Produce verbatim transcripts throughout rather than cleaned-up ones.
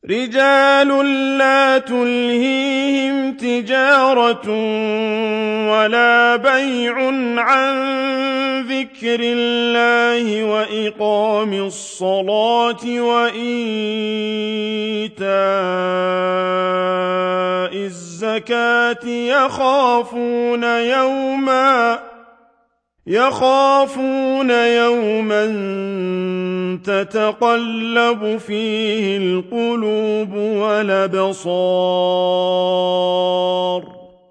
رجال لا تلهيهم تجارة ولا بيع عن ذكر الله وإقام الصلاة وإيتاء الزكاة يخافون يوما يخافون يوما تتقلب فيه القلوب والأبصار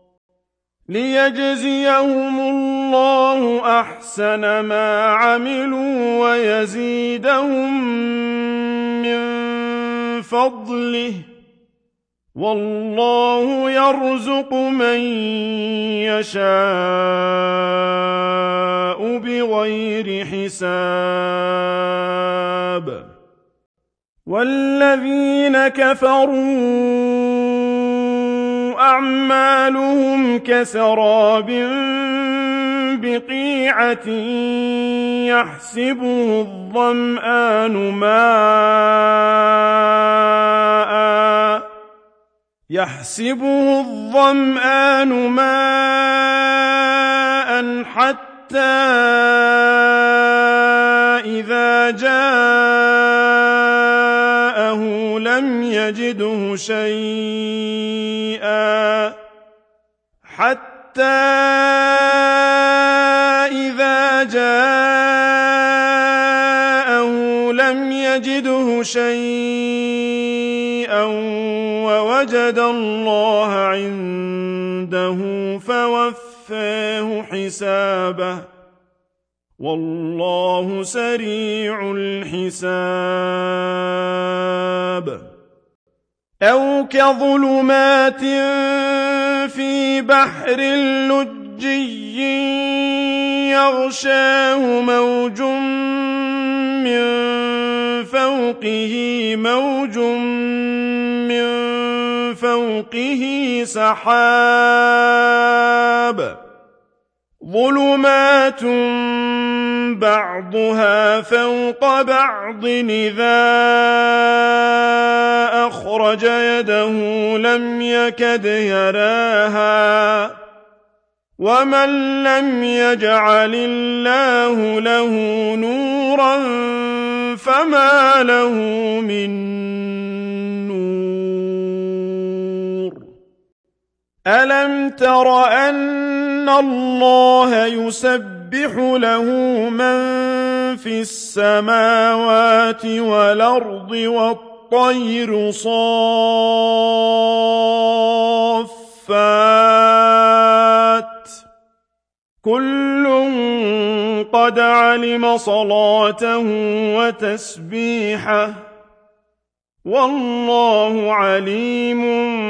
ليجزيهم الله أحسن ما عملوا ويزيدهم من فضله والله يرزق من يشاء بغير حساب والذين كفروا أعمالهم كسراب بقيعة يحسبه الظمآن ماءً يحسبه الظمآن ماءً حتى إذا جاءه لم يجده شيئا حتى إذا جاءه لم يجده شيئا ووجد الله عنده فوفاه حسابه والله سريع الحساب أو كظلمات في بحر لجي يغشاه موج من فوقه موج من فوقه سحاب ظلمات بعضها فوق بعض إذا أخرج يده لم يكد يراها ومن لم يجعل الله له نورا فما له من نور ألم تر أن الله يسبح له من في السماوات والأرض والطير صافات كل قد علم صلاته وتسبيحه والله عليم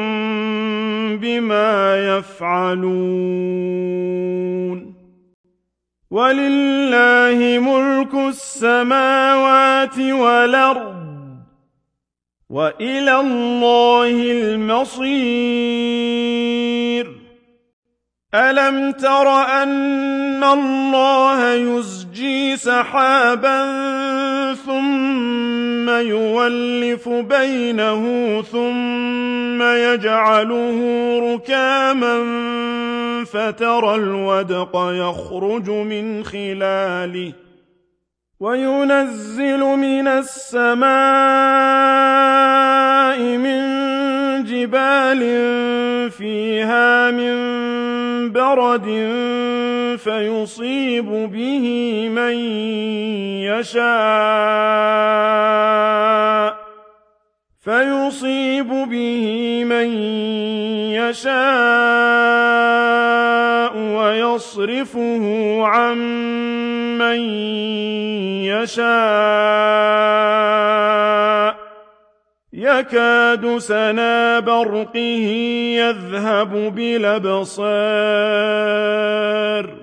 بما يفعلون ولله ملك السماوات والأرض وإلى الله المصير ألم تر أن الله يزجي سحابا ثم يولف بينه ثم يجعله ركاما فترى الودق يخرج من خلاله وينزل من السماء من جبال فيها من برد فيصيب به من يشاء فيصيب به من يشاء ويصرفه عن من يشاء يكاد سنا برقه يذهب بالأبصار